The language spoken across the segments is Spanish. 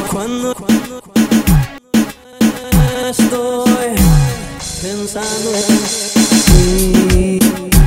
Cuando estoy pensando en ti.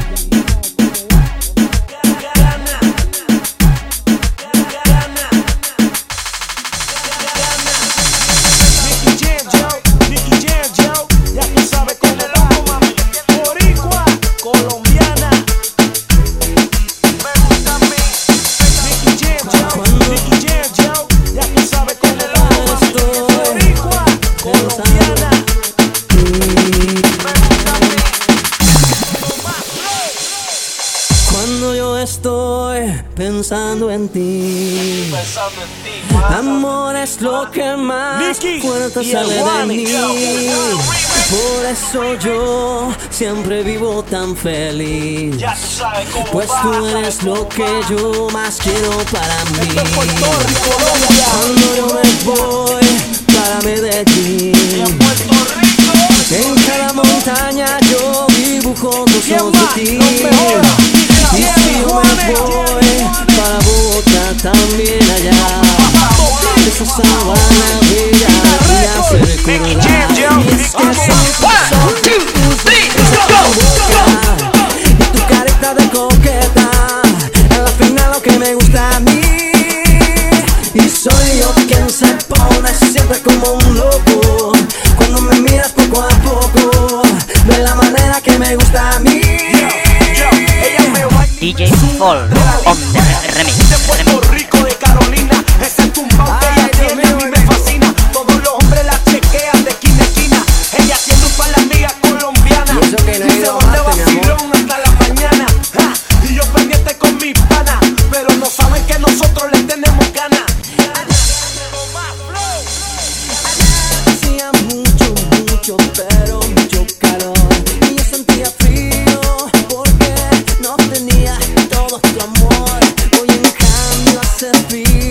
Cuando yo estoy pensando en ti, amor es lo que más fuerte sale de mí. Por eso yo siempre vivo tan feliz, pues tú eres lo que yo más quiero para mí. Cuando yo me voy para Medellín, en cada montaña yo dibujo dos ojos de ti. Y si yo me voy para Bogotá, también allá, esa sabana bella y hace recordar. Y es que son y tu carita de coqueta, en la final lo que me gusta a mí. Y soy yo quien se pone siempre como un loco cuando me miras poco a poco, de la manera que me gusta a mí. DJ Fall on the remix. De Puerto Rico, de Carolina, ese tumbao que ella tiene a mí me fascina. Todos los hombres la chequean de esquina a esquina. Ella siendo un par de amigas colombianas. Y eso que no he ido de antes, mi amor. vacilón hasta la mañana. Y yo pendiente con mis panas, pero no saben que nosotros les tenemos ganas. Hacía mucho, pero mucho calor, y yo sentía frío porque no tenía todo tu amor. Hoy en cambio hace frío.